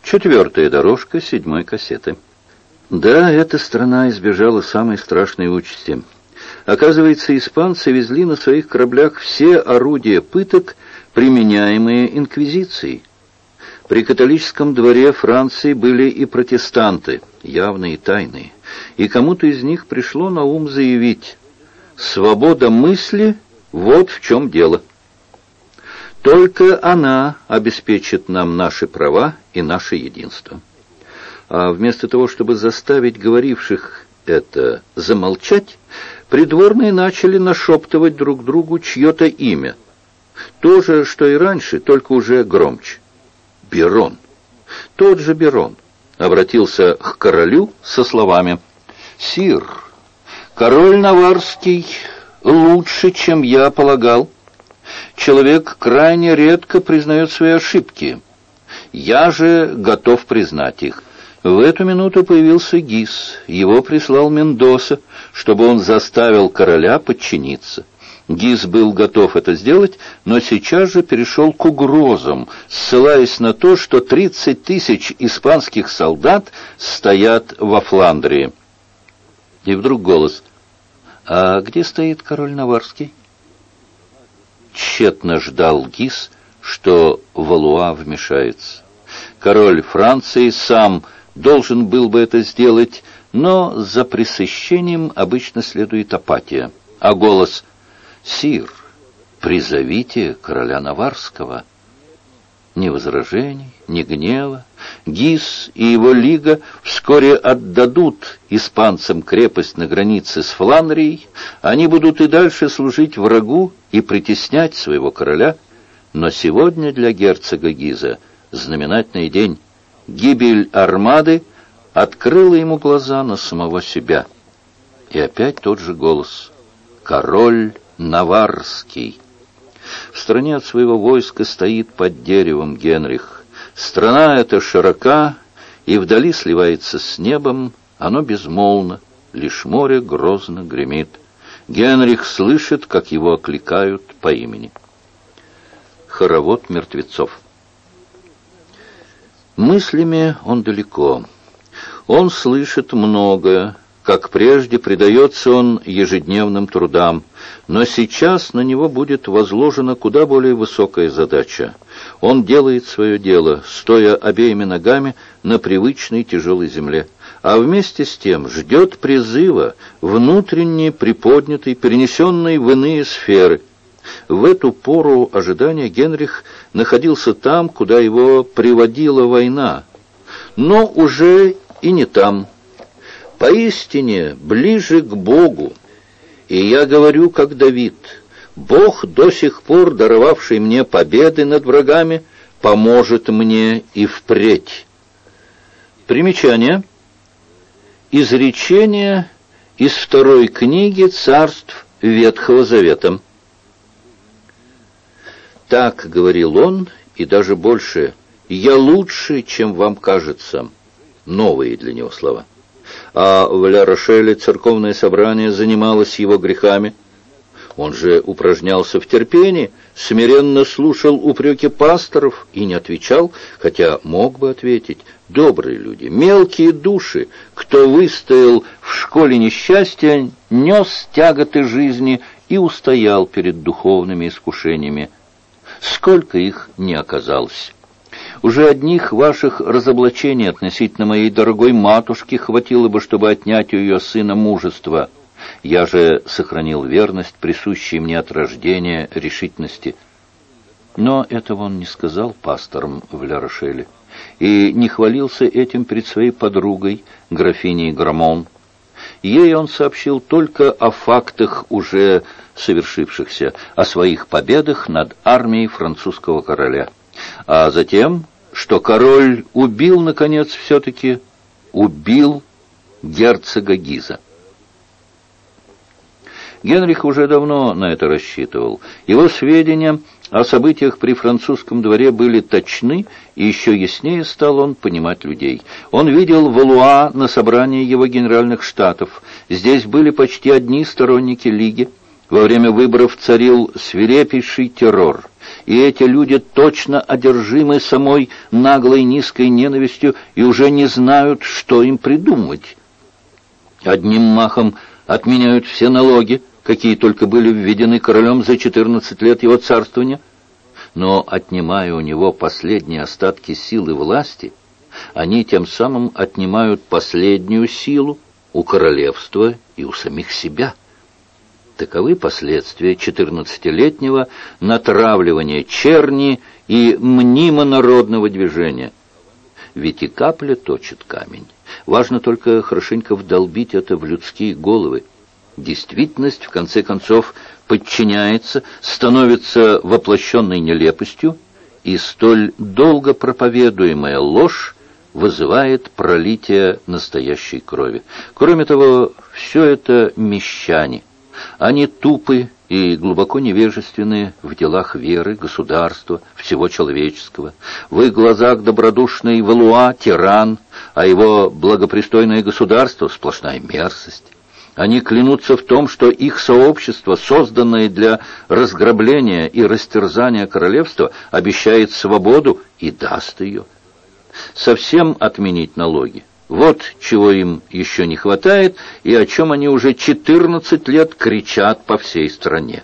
Четвертая дорожка 7-й кассеты. Да, эта страна избежала самой страшной участи. Оказывается, испанцы везли на своих кораблях все орудия пыток, применяемые инквизицией. При католическом дворе Франции были и протестанты, явные и тайные, и кому-то из них пришло на ум заявить: «Свобода мысли — вот в чем дело. Только она обеспечит нам наши права и наше единство». А вместо того, чтобы заставить говоривших это замолчать, придворные начали нашептывать друг другу чье-то имя. То же, что и раньше, только уже громче. Берон. Тот же Берон обратился к королю со словами: «Сир, король Наварский лучше, чем я полагал. Человек крайне редко признает свои ошибки. Я же готов признать их». В эту минуту появился Гис. Его прислал Мендоса, чтобы он заставил короля подчиниться. Гис был готов это сделать, но сейчас же перешел к угрозам, ссылаясь на то, что 30 тысяч испанских солдат стоят во Фландрии. И вдруг голос: «А где стоит король Наварский?» Тщетно ждал Гис, что Валуа вмешается. Король Франции сам должен был бы это сделать, но за пресыщением обычно следует апатия. А голос: «Сир, призовите короля Наварского». Ни возражений, ни гнева. Гис и его лига вскоре отдадут испанцам крепость на границе с Фландрией. Они будут и дальше служить врагу и притеснять своего короля. Но сегодня для герцога Гиза знаменательный день. Гибель армады открыла ему глаза на самого себя. И опять тот же голос: «Король Наварский». В стороне от своего войска стоит под деревом Генрих. Страна эта широка и вдали сливается с небом. Оно безмолвно, лишь море грозно гремит. Генрих слышит, как его окликают по имени. Хоровод мертвецов. Мыслями он далеко. Он слышит многое. Как прежде, предается он ежедневным трудам, но сейчас на него будет возложена куда более высокая задача. Он делает свое дело, стоя обеими ногами на привычной тяжелой земле, а вместе с тем ждет призыва, внутренне приподнятый, перенесенный в иные сферы. В эту пору ожидания Генрих находился там, куда его приводила война, но уже и не там. Поистине ближе к Богу. И я говорю, как Давид: Бог, до сих пор даровавший мне победы над врагами, поможет мне и впредь. Примечание. Изречение из 2 книги Царств Ветхого Завета. Так говорил он, и даже больше: я лучше, чем вам кажется. Новые для него слова. А в Ля-Рошеле церковное собрание занималось его грехами. Он же упражнялся в терпении, смиренно слушал упреки пасторов и не отвечал, хотя мог бы ответить. Добрые люди, мелкие души, кто выстоял в школе несчастья, нес тяготы жизни и устоял перед духовными искушениями. Сколько их не оказалось. Уже одних ваших разоблачений относительно моей дорогой матушки хватило бы, чтобы отнять у ее сына мужество. Я же сохранил верность, присущей мне от рождения решительности. Но этого он не сказал пасторам в Ля-Рошеле и не хвалился этим перед своей подругой, графиней Грамон. Ей он сообщил только о фактах, уже совершившихся, о своих победах над армией французского короля. А затем, что король убил, наконец, все-таки убил герцога Гиза. Генрих уже давно на это рассчитывал. Его сведения о событиях при французском дворе были точны, и еще яснее стал он понимать людей. Он видел Валуа на собрании его генеральных штатов. Здесь были почти одни сторонники Лиги. Во время выборов царил свирепейший террор, и эти люди точно одержимы самой наглой низкой ненавистью и уже не знают, что им придумать. Одним махом отменяют все налоги, какие только были введены королем за 14 лет его царствования, но, отнимая у него последние остатки силы власти, они тем самым отнимают последнюю силу у королевства и у самих себя. Таковы последствия 14-летнего натравливания черни и мнимо-народного движения. Ведь и капля точит камень. Важно только хорошенько вдолбить это в людские головы. Действительность, в конце концов, подчиняется, становится воплощенной нелепостью, и столь долго проповедуемая ложь вызывает пролитие настоящей крови. Кроме того, все это мещане. Они тупы и глубоко невежественны в делах веры, государства, всего человеческого. В их глазах добродушный Валуа — тиран, а его благопристойное государство — сплошная мерзость. Они клянутся в том, что их сообщество, созданное для разграбления и растерзания королевства, обещает свободу и даст ее. Совсем отменить налоги — вот чего им еще не хватает, и о чем они уже 14 лет кричат по всей стране.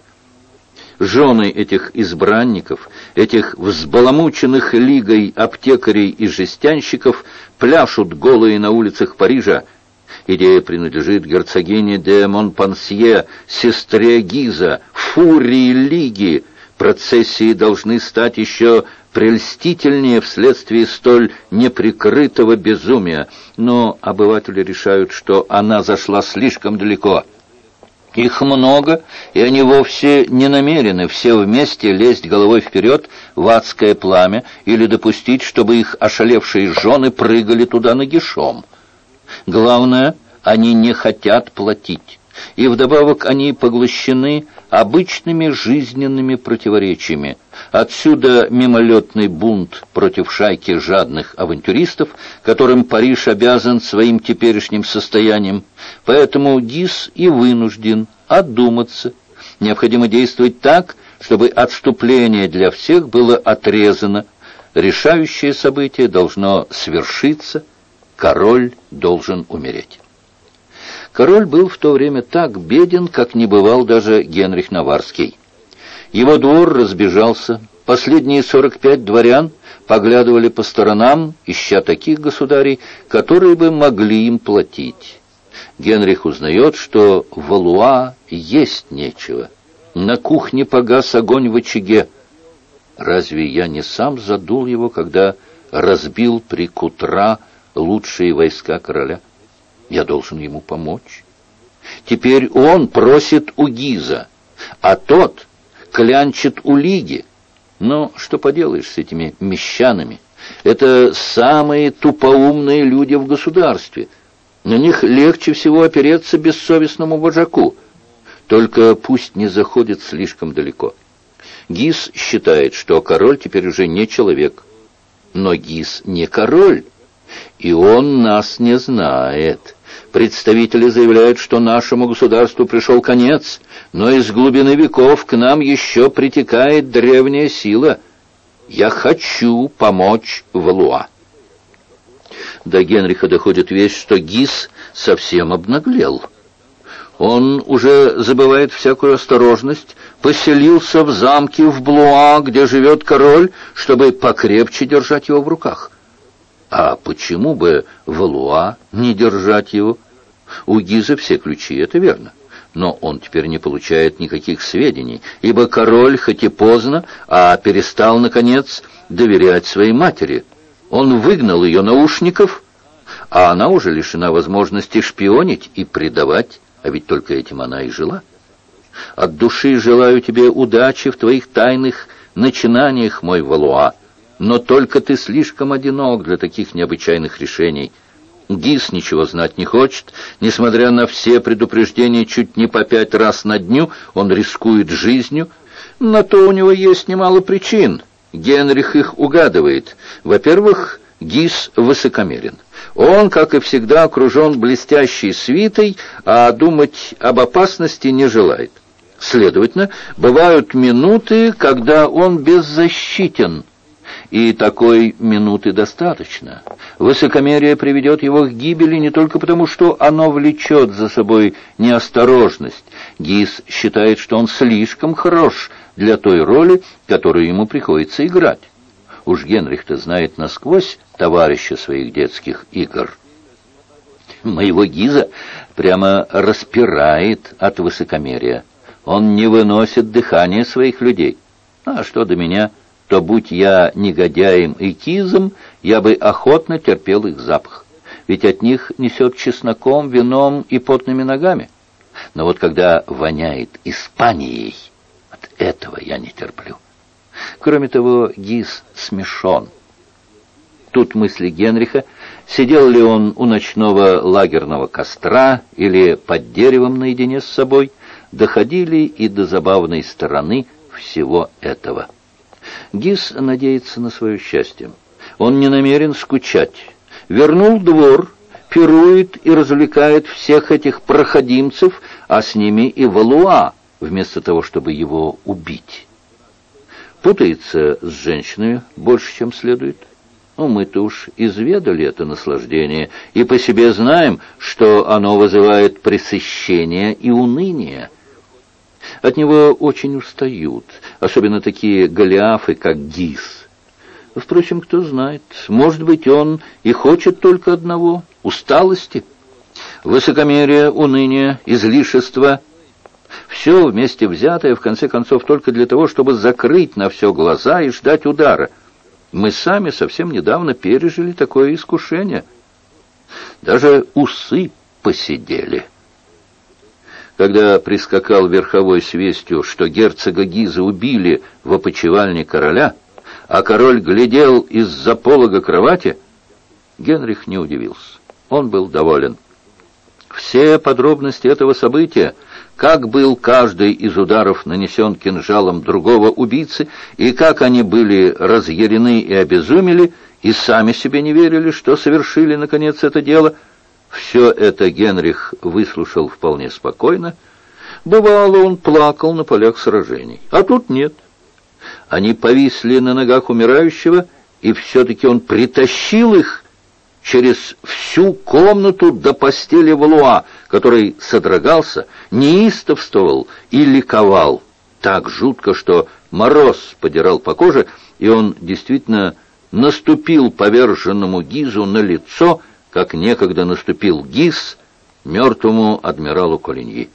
Жены этих избранников, этих взбаламученных лигой аптекарей и жестянщиков, пляшут голые на улицах Парижа. Идея принадлежит герцогине де Монпансье, сестре Гиза, фурии Лиги. Процессии должны стать еще прельстительнее вследствие столь неприкрытого безумия. Но обыватели решают, что она зашла слишком далеко. Их много, и они вовсе не намерены все вместе лезть головой вперед в адское пламя или допустить, чтобы их ошалевшие жены прыгали туда нагишом. Главное, они не хотят платить, и вдобавок они поглощены обычными жизненными противоречиями. Отсюда мимолетный бунт против шайки жадных авантюристов, которым Париж обязан своим теперешним состоянием. Поэтому Гиз и вынужден одуматься. Необходимо действовать так, чтобы отступление для всех было отрезано. Решающее событие должно свершиться. Король должен умереть. Король был в то время так беден, как не бывал даже Генрих Наваррский. Его двор разбежался, последние 45 дворян поглядывали по сторонам, ища таких государей, которые бы могли им платить. Генрих узнает, что в Валуа есть нечего. На кухне погас огонь в очаге. Разве я не сам задул его, когда разбил при Кутра лучшие войска короля? Я должен ему помочь. Теперь он просит у Гиза, а тот клянчит у Лиги. Но что поделаешь с этими мещанами? Это самые тупоумные люди в государстве. На них легче всего опереться бессовестному вожаку. Только пусть не заходит слишком далеко. Гиз считает, что король теперь уже не человек. Но Гиз не король, и он нас не знает. Представители заявляют, что нашему государству пришел конец, но из глубины веков к нам еще притекает древняя сила. Я хочу помочь Валуа. До Генриха доходит весть, что Гиз совсем обнаглел. Он уже забывает всякую осторожность, поселился в замке в Блуа, где живет король, чтобы покрепче держать его в руках. А почему бы Валуа не держать его? У Гиза все ключи, это верно. Но он теперь не получает никаких сведений, ибо король, хоть и поздно, а перестал, наконец, доверять своей матери. Он выгнал ее наушников, а она уже лишена возможности шпионить и предавать, а ведь только этим она и жила. От души желаю тебе удачи в твоих тайных начинаниях, мой Валуа, но только ты слишком одинок для таких необычайных решений. Гиз ничего знать не хочет. Несмотря на все предупреждения, чуть не по 5 раз на дню он рискует жизнью. На то у него есть немало причин. Генрих их угадывает. Во-первых, Гиз высокомерен. Он, как и всегда, окружен блестящей свитой, а думать об опасности не желает. Следовательно, бывают минуты, когда он беззащитен, и такой минуты достаточно. Высокомерие приведет его к гибели не только потому, что оно влечет за собой неосторожность. Гис считает, что он слишком хорош для той роли, которую ему приходится играть. Уж Генрих-то знает насквозь товарища своих детских игр. Моего Гиза прямо распирает от высокомерия. Он не выносит дыхания своих людей. А что до меня, то будь я негодяем и кизом, я бы охотно терпел их запах. Ведь от них несет чесноком, вином и потными ногами. Но вот когда воняет Испанией, от этого я не терплю. Кроме того, Гиз смешон. Тут мысли Генриха, сидел ли он у ночного лагерного костра или под деревом наедине с собой, доходили и до забавной стороны всего этого. Гиз надеется на свое счастье. Он не намерен скучать. Вернул двор, пирует и развлекает всех этих проходимцев, а с ними и Валуа, вместо того, чтобы его убить. Путается с женщиной больше, чем следует. Ну, мы-то уж изведали это наслаждение, и по себе знаем, что оно вызывает пресыщение и уныние. От него очень устают, особенно такие голиафы, как Гиз. Впрочем, кто знает, может быть, он и хочет только одного — усталости. Высокомерие, уныние, излишество — все вместе взятое, в конце концов, только для того, чтобы закрыть на все глаза и ждать удара. Мы сами совсем недавно пережили такое искушение. Даже усы поседели. Когда прискакал верховой с вестью, что герцога Гиза убили в опочивальне короля, а король глядел из-за полога кровати, Генрих не удивился. Он был доволен. Все подробности этого события, как был каждый из ударов нанесен кинжалом другого убийцы, и как они были разъярены и обезумели, и сами себе не верили, что совершили, наконец, это дело, все это Генрих выслушал вполне спокойно. Бывало, он плакал на полях сражений, а тут нет. Они повисли на ногах умирающего, и все-таки он притащил их через всю комнату до постели Валуа, который содрогался, неистовствовал и ликовал так жутко, что мороз подирал по коже, и он действительно наступил поверженному Гизу на лицо, как некогда наступил Гиз мертвому адмиралу Колиньи.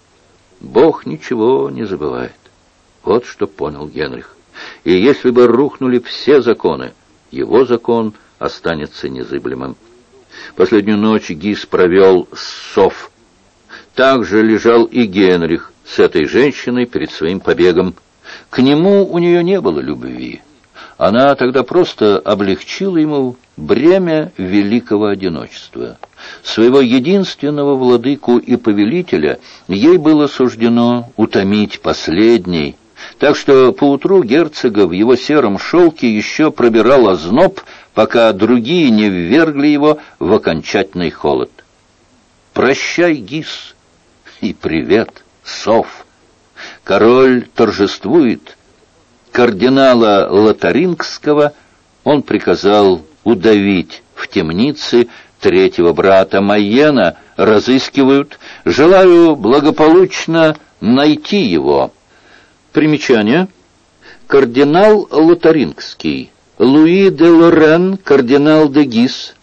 Бог ничего не забывает. Вот что понял Генрих. И если бы рухнули все законы, его закон останется незыблемым. Последнюю ночь Гиз провел с Соф. Так же лежал и Генрих с этой женщиной перед своим побегом. К нему у нее не было любви. Она тогда просто облегчила ему бремя великого одиночества. Своего единственного владыку и повелителя ей было суждено утомить последней, так что поутру герцога в его сером шелке еще пробирал озноб, пока другие не ввергли его в окончательный холод. «Прощай, Гиз, и привет, Соф!» Король торжествует. Кардинала Лотарингского он приказал удавить в темнице, третьего брата Майена разыскивают. Желаю благополучно найти его. Примечание. Кардинал Лотарингский. Луи де Лорен, кардинал де Гиз,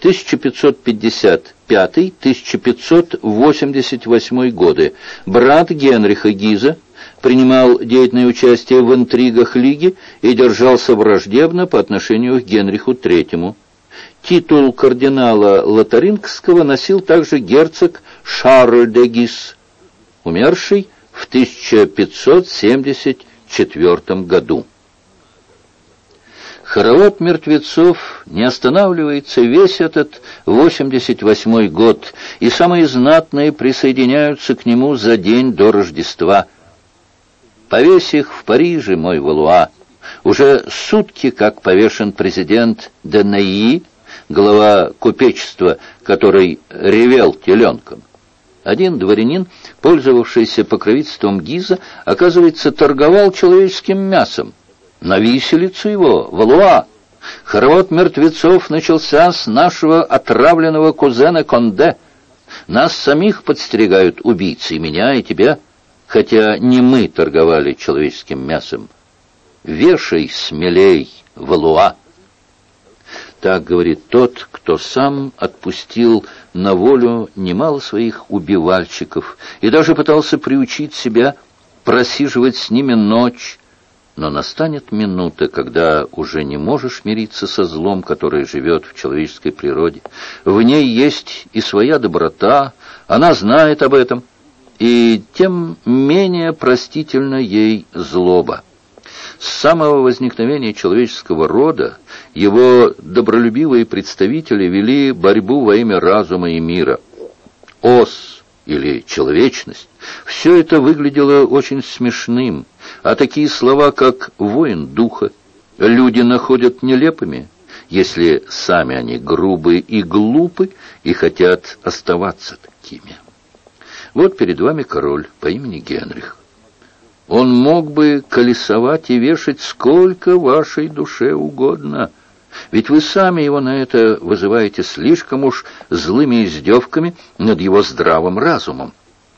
1555-1588 годы, брат Генриха Гиза, принимал деятельное участие в интригах Лиги и держался враждебно по отношению к Генриху III. Титул кардинала Лотарингского носил также герцог Шарль де Гиз, умерший в 1574 году. Хоровод мертвецов не останавливается весь этот 88-й год, и самые знатные присоединяются к нему за день до Рождества. Повесь их в Париже, мой Валуа. Уже сутки, как повешен президент де Нейи, глава купечества, который ревел теленком. Один дворянин, пользовавшийся покровительством Гиза, оказывается, торговал человеческим мясом. На виселицу его, Валуа. Хоровод мертвецов начался с нашего отравленного кузена Конде. Нас самих подстерегают убийцы, и меня, и тебя, хотя не мы торговали человеческим мясом. Вешай смелей, Валуа. Так говорит тот, кто сам отпустил на волю немало своих убивальщиков и даже пытался приучить себя просиживать с ними ночь. Но настанет минута, когда уже не можешь мириться со злом, которое живет в человеческой природе. В ней есть и своя доброта, она знает об этом, и тем менее простительна ей злоба. С самого возникновения человеческого рода его добролюбивые представители вели борьбу во имя разума и мира. Ос или человечность — все это выглядело очень смешным, а такие слова, как «воин духа», люди находят нелепыми, если сами они грубы и глупы и хотят оставаться такими. Вот перед вами король по имени Генрих. Он мог бы колесовать и вешать сколько вашей душе угодно, ведь вы сами его на это вызываете слишком уж злыми издевками над его здравым разумом.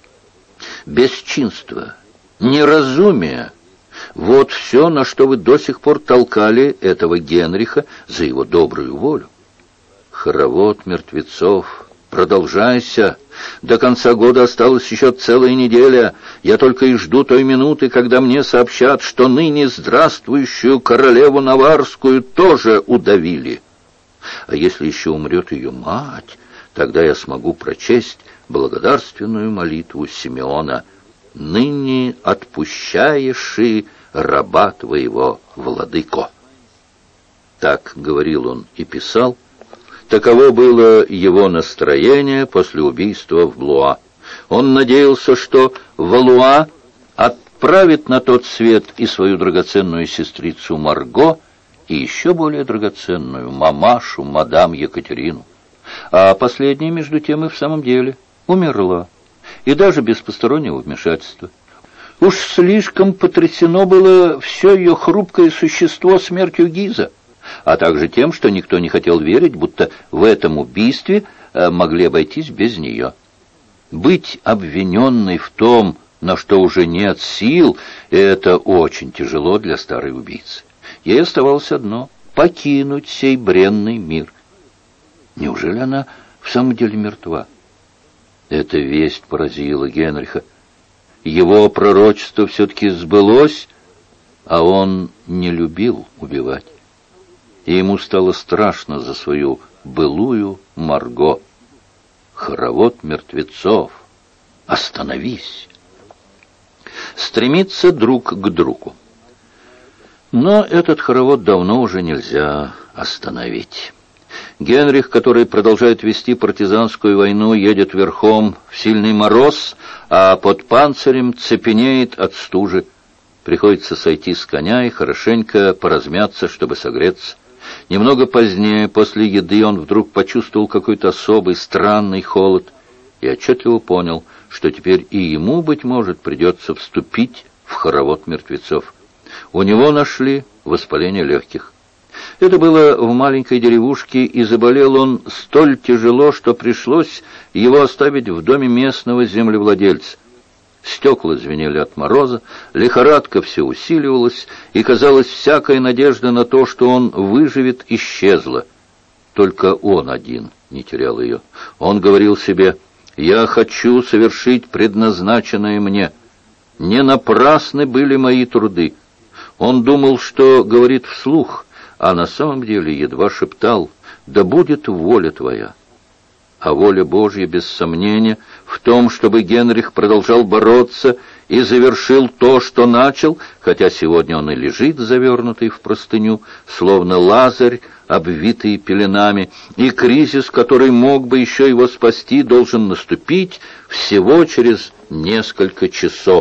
Бесчинство, неразумие — вот все, на что вы до сих пор толкали этого Генриха за его добрую волю. Хоровод мертвецов, продолжайся. До конца года осталась еще целая неделя. Я только и жду той минуты, когда мне сообщат, что ныне здравствующую королеву Наварскую тоже удавили. А если еще умрет ее мать, тогда я смогу прочесть благодарственную молитву Симеона: «Ныне отпущаешь и раба твоего, владыко». Так говорил он и писал. Таково было его настроение после убийства в Блуа. Он надеялся, что Валуа отправит на тот свет и свою драгоценную сестрицу Марго, и еще более драгоценную мамашу, мадам Екатерину. А последняя, между тем, и в самом деле умерла, и даже без постороннего вмешательства. Уж слишком потрясено было все ее хрупкое существо смертью Гиза, а также тем, что никто не хотел верить, будто в этом убийстве могли обойтись без нее. Быть обвиненной в том, на что уже нет сил, это очень тяжело для старой убийцы. Ей оставалось одно — покинуть сей бренный мир. Неужели она в самом деле мертва? Эта весть поразила Генриха. Его пророчество все-таки сбылось, а он не любил убивать. И ему стало страшно за свою былую Марго. Хоровод мертвецов, остановись! Стремиться друг к другу. Но этот хоровод давно уже нельзя остановить. Генрих, который продолжает вести партизанскую войну, едет верхом в сильный мороз, а под панцирем цепенеет от стужи. Приходится сойти с коня и хорошенько поразмяться, чтобы согреться. Немного позднее, после еды, он вдруг почувствовал какой-то особый, странный холод и отчетливо понял, что теперь и ему, быть может, придется вступить в хоровод мертвецов. У него нашли воспаление легких. Это было в маленькой деревушке, и заболел он столь тяжело, что пришлось его оставить в доме местного землевладельца. Стекла звенели от мороза, лихорадка все усиливалась, и, казалось, всякая надежда на то, что он выживет, исчезла. Только он один не терял ее. Он говорил себе: «Я хочу совершить предназначенное мне. Не напрасны были мои труды». Он думал, что говорит вслух, а на самом деле едва шептал: «Да будет воля твоя». А воля Божья, без сомнения, в том, чтобы Генрих продолжал бороться и завершил то, что начал, хотя сегодня он и лежит завернутый в простыню, словно Лазарь, обвитый пеленами, и кризис, который мог бы еще его спасти, должен наступить всего через несколько часов.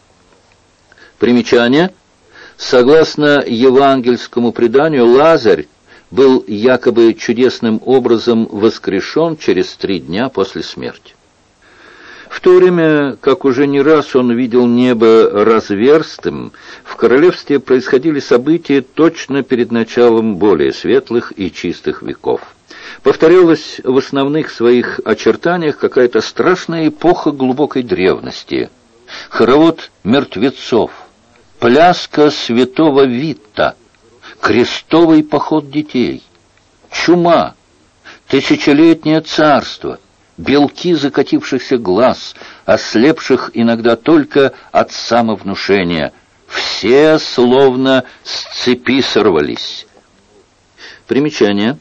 Примечание. Согласно евангельскому преданию, Лазарь был якобы чудесным образом воскрешен через 3 дня после смерти. В то время, как уже не раз он видел небо разверстым, в королевстве происходили события точно перед началом более светлых и чистых веков. Повторялась в основных своих очертаниях какая-то страшная эпоха глубокой древности. Хоровод мертвецов, пляска святого Вита, крестовый поход детей, чума, тысячелетнее царство, белки закатившихся глаз, ослепших иногда только от самовнушения. Все словно с цепи сорвались. Примечание.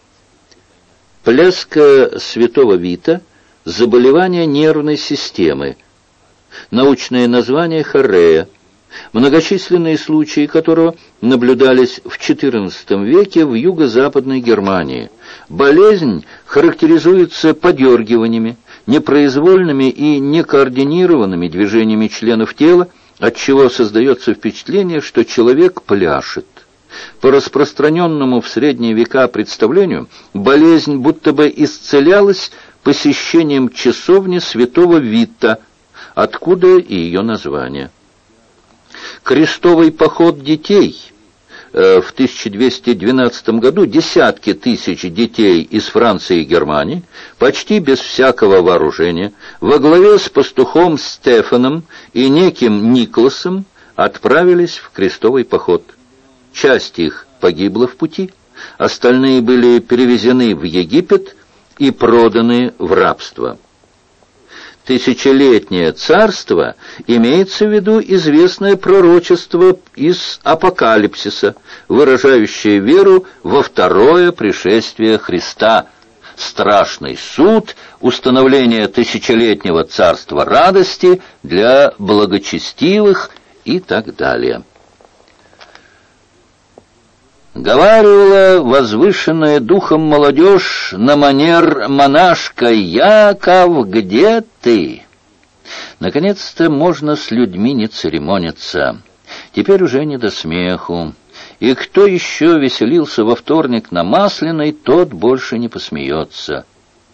Пляска святого Вита – заболевание нервной системы. Научное название – хорея, многочисленные случаи которого наблюдались в XIV веке в юго-западной Германии. Болезнь характеризуется подергиваниями, непроизвольными и некоординированными движениями членов тела, отчего создается впечатление, что человек пляшет. По распространенному в средние века представлению, болезнь будто бы исцелялась посещением часовни святого Вита, откуда и ее название. Крестовый поход детей. В 1212 году десятки тысяч детей из Франции и Германии, почти без всякого вооружения, во главе с пастухом Стефаном и неким Никласом отправились в крестовый поход. Часть их погибла в пути, остальные были перевезены в Египет и проданы в рабство. Тысячелетнее царство имеется в виду известное пророчество из Апокалипсиса, выражающее веру во второе пришествие Христа, страшный суд, установление тысячелетнего царства радости для благочестивых и так далее. Говаривала возвышенная духом молодежь на манер монашка: «Яков, где ты?» Наконец-то можно с людьми не церемониться. Теперь уже не до смеху. И кто еще веселился во вторник на Масляной, тот больше не посмеется.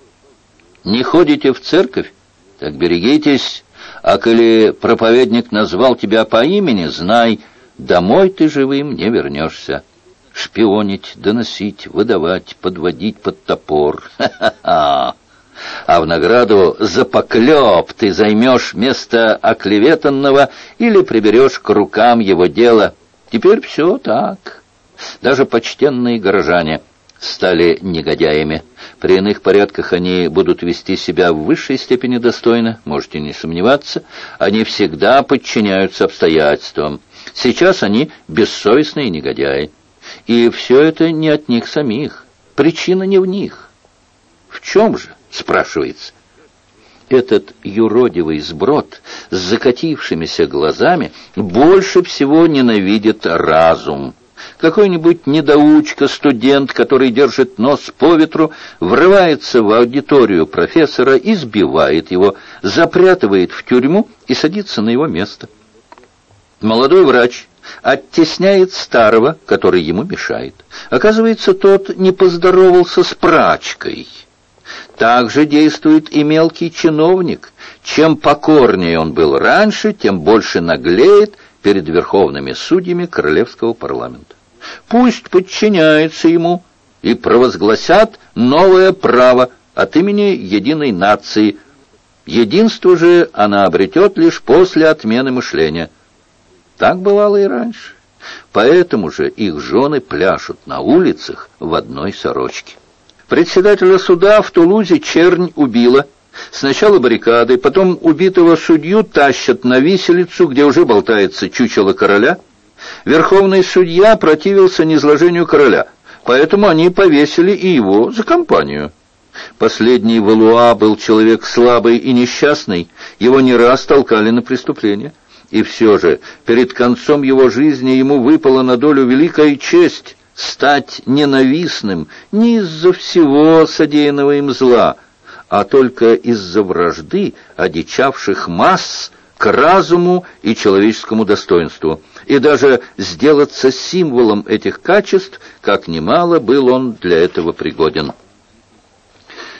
Не ходите в церковь? Так берегитесь. А коли проповедник назвал тебя по имени, знай, домой ты живым не вернешься. Шпионить, доносить, выдавать, подводить под топор. Ха-ха-ха! А в награду за поклеп ты займешь место оклеветанного или приберешь к рукам его дело. Теперь все так. Даже почтенные горожане стали негодяями. При иных порядках они будут вести себя в высшей степени достойно, можете не сомневаться. Они всегда подчиняются обстоятельствам. Сейчас они бессовестные негодяи. И все это не от них самих. Причина не в них. В чем же, спрашивается? Этот юродивый сброд с закатившимися глазами больше всего ненавидит разум. Какой-нибудь недоучка, студент, который держит нос по ветру, врывается в аудиторию профессора, избивает его, запрятывает в тюрьму и садится на его место. Молодой врач оттесняет старого, который ему мешает. Оказывается, тот не поздоровался с прачкой. Так же действует и мелкий чиновник. Чем покорнее он был раньше, тем больше наглеет перед верховными судьями королевского парламента. Пусть подчиняются ему и провозгласят новое право от имени единой нации. Единство же она обретет лишь после отмены мышления. Так бывало и раньше. Поэтому же их жены пляшут на улицах в одной сорочке. Председателя суда в Тулузе чернь убила. Сначала баррикады, потом убитого судью тащат на виселицу, где уже болтается чучело короля. Верховный судья противился низложению короля, поэтому они повесили и его за компанию. Последний Валуа был человек слабый и несчастный, его не раз толкали на преступление. И все же, перед концом его жизни ему выпала на долю великая честь стать ненавистным не из-за всего содеянного им зла, а только из-за вражды одичавших масс к разуму и человеческому достоинству, и даже сделаться символом этих качеств, как немало был он для этого пригоден.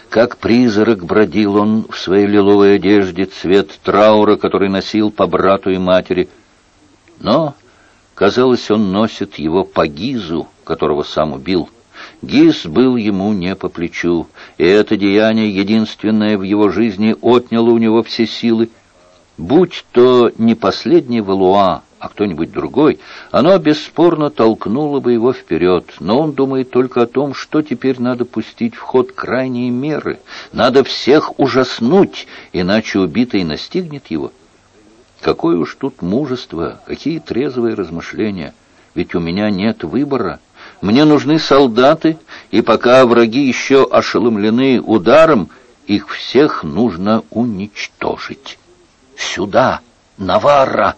Как призрак бродил он в своей лиловой одежде, цвет траура, который носил по брату и матери. Но, казалось, он носит его по Гизу, которого сам убил. Гиз был ему не по плечу, и это деяние, единственное в его жизни, отняло у него все силы. Будь то не последний Валуа, а кто-нибудь другой, оно бесспорно толкнуло бы его вперед, но он думает только о том, что теперь надо пустить в ход крайние меры. Надо всех ужаснуть, иначе убитый настигнет его. Какое уж тут мужество, какие трезвые размышления, ведь у меня нет выбора. Мне нужны солдаты, и пока враги еще ошеломлены ударом, их всех нужно уничтожить. Сюда, Наварра!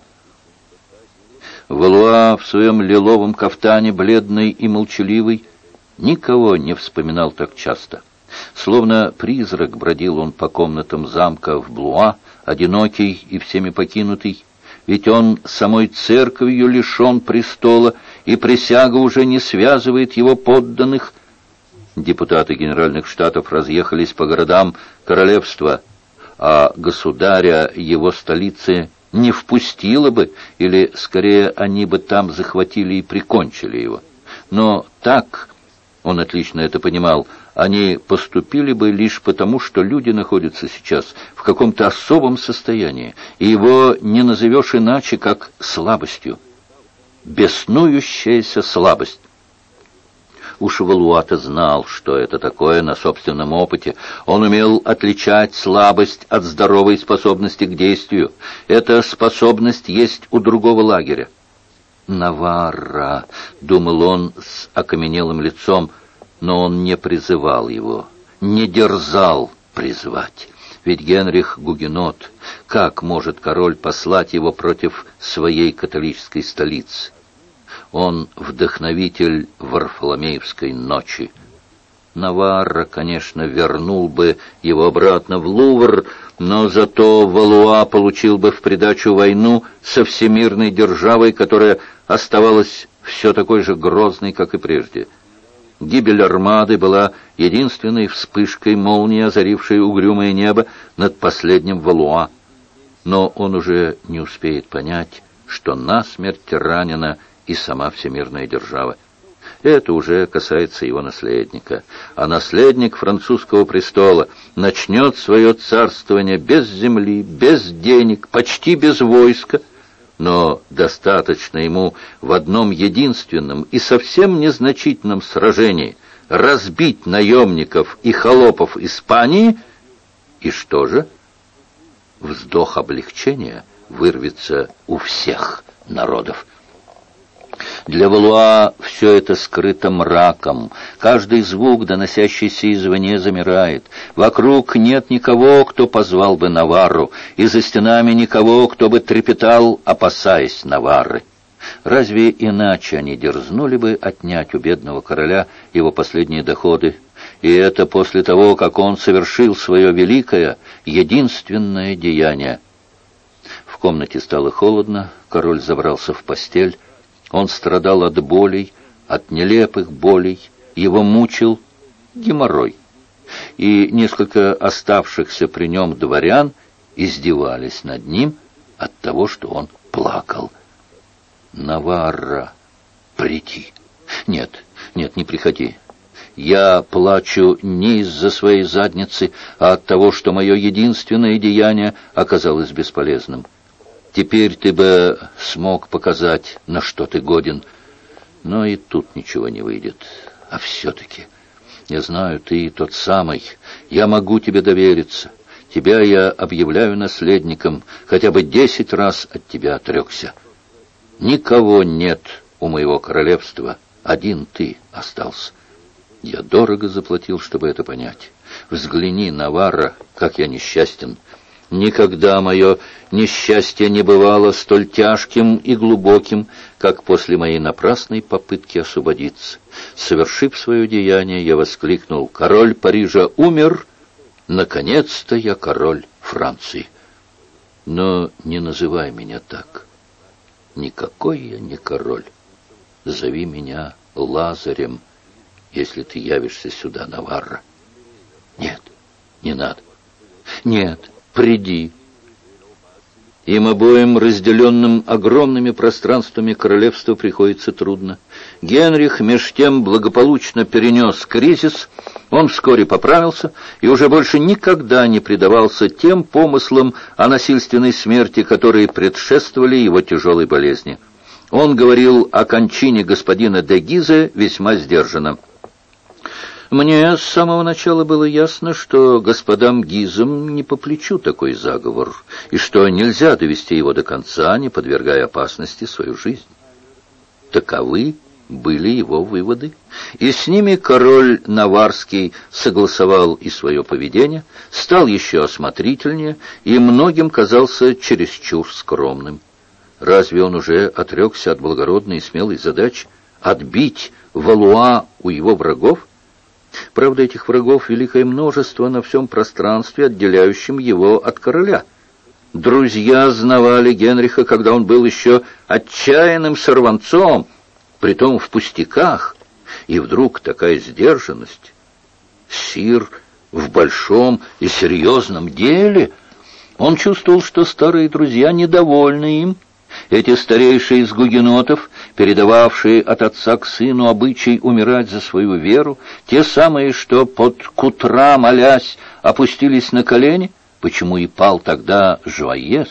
Валуа в своем лиловом кафтане, бледный и молчаливый, никого не вспоминал так часто. Словно призрак бродил он по комнатам замка в Блуа, одинокий и всеми покинутый, ведь он самой церковью лишен престола, и присяга уже не связывает его подданных. Депутаты Генеральных Штатов разъехались по городам королевства, а государя его столицы не впустило бы, или, скорее, они бы там захватили и прикончили его. Но так, он отлично это понимал, они поступили бы лишь потому, что люди находятся сейчас в каком-то особом состоянии, и его не назовешь иначе, как слабостью. Беснующаяся слабость. Уж Валуа-то знал, что это такое на собственном опыте. Он умел отличать слабость от здоровой способности к действию. Эта способность есть у другого лагеря. «Наварра», — думал он с окаменелым лицом, но он не призывал его, не дерзал призвать. Ведь Генрих гугенот. Как может король послать его против своей католической столицы? Он вдохновитель Варфоломеевской ночи. Наварра, конечно, вернул бы его обратно в Лувр, но зато Валуа получил бы в придачу войну со всемирной державой, которая оставалась все такой же грозной, как и прежде. Гибель армады была единственной вспышкой молнии, озарившей угрюмое небо над последним Валуа. Но он уже не успеет понять, что насмерть ранена и сама всемирная держава. Это уже касается его наследника. А наследник французского престола начнет свое царствование без земли, без денег, почти без войска, но достаточно ему в одном единственном и совсем незначительном сражении разбить наемников и холопов Испании, и что же? Вздох облегчения вырвется у всех народов. Для Валуа все это скрыто мраком. Каждый звук, доносящийся извне, замирает. Вокруг нет никого, кто позвал бы Наварру, и за стенами никого, кто бы трепетал, опасаясь Наварры. Разве иначе они дерзнули бы отнять у бедного короля его последние доходы? И это после того, как он совершил свое великое, единственное деяние. В комнате стало холодно, король забрался в постель. Он страдал от болей, от нелепых болей, его мучил геморрой. И несколько оставшихся при нем дворян издевались над ним от того, что он плакал. «Наварра, приди!» «Нет, нет, не приходи. Я плачу не из-за своей задницы, а от того, что мое единственное деяние оказалось бесполезным. Теперь ты бы смог показать, на что ты годен. Но и тут ничего не выйдет. А все-таки, я знаю, ты тот самый. Я могу тебе довериться. Тебя я объявляю наследником. Хотя бы 10 раз от тебя отрекся. Никого нет у моего королевства. Один ты остался. Я дорого заплатил, чтобы это понять. Взгляни, Наварра, как я несчастен. Никогда мое несчастье не бывало столь тяжким и глубоким, как после моей напрасной попытки освободиться. Совершив свое деяние, я воскликнул: «Король Парижа умер! Наконец-то я король Франции!» Но не называй меня так. Никакой я не король. Зови меня Лазарем, если ты явишься сюда, Наварра. Нет, Не надо. Нет, приди. Им обоим, разделенным огромными пространствами королевства, приходится трудно. Генрих меж тем благополучно перенес кризис, он вскоре поправился и уже больше никогда не предавался тем помыслам о насильственной смерти, которые предшествовали его тяжелой болезни. Он говорил о кончине господина де Гизе весьма сдержанно. Мне с самого начала было ясно, что господам Гизам не по плечу такой заговор, и что нельзя довести его до конца, не подвергая опасности свою жизнь. Таковы были его выводы, и с ними король Наварский согласовал и свое поведение, стал еще осмотрительнее, и многим казался чересчур скромным. Разве он уже отрекся от благородной и смелой задачи отбить Валуа у его врагов? Правда, этих врагов великое множество на всем пространстве, отделяющем его от короля. Друзья знавали Генриха, когда он был еще отчаянным сорванцом, притом в пустяках, и вдруг такая сдержанность. Сир в большом и серьезном деле. Он чувствовал, что старые друзья недовольны им. Эти старейшие из гугенотов, передававшие от отца к сыну обычай умирать за свою веру, те самые, что под кутра, молясь, опустились на колени, почему и пал тогда Жуаес.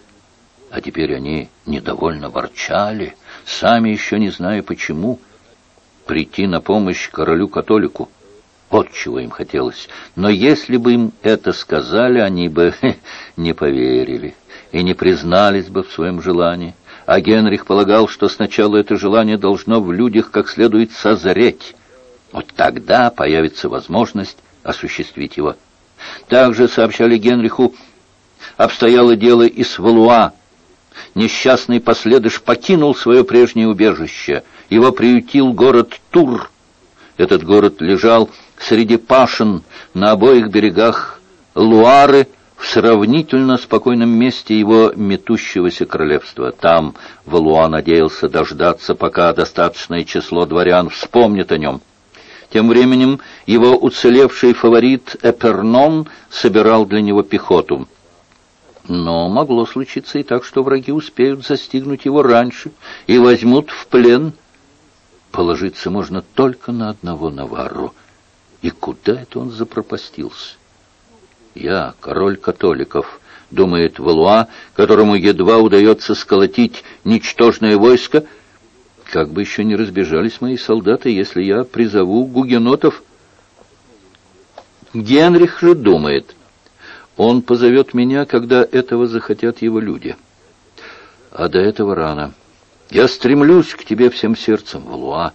А теперь они недовольно ворчали, сами еще не зная почему, прийти на помощь королю-католику. Вот чего им хотелось. Но если бы им это сказали, они бы не поверили и не признались бы в своем желании. А Генрих полагал, что сначала это желание должно в людях как следует созреть. Вот тогда появится возможность осуществить его. Также сообщали Генриху, обстояло дело и с Валуа. Несчастный последыш покинул свое прежнее убежище. Его приютил город Тур. Этот город лежал среди пашен на обоих берегах Луары, в сравнительно спокойном месте его метущегося королевства. Там Валуа надеялся дождаться, пока достаточное число дворян вспомнит о нем. Тем временем его уцелевший фаворит Эпернон собирал для него пехоту. Но могло случиться и так, что враги успеют застигнуть его раньше и возьмут в плен. Положиться можно только на одного Наварру. И куда это он запропастился? «Я, король католиков», — думает Валуа, которому едва удается сколотить ничтожное войско, «как бы еще не разбежались мои солдаты, если я призову гугенотов». Генрих же думает, он позовет меня, когда этого захотят его люди. А до этого рано. Я стремлюсь к тебе всем сердцем, Валуа.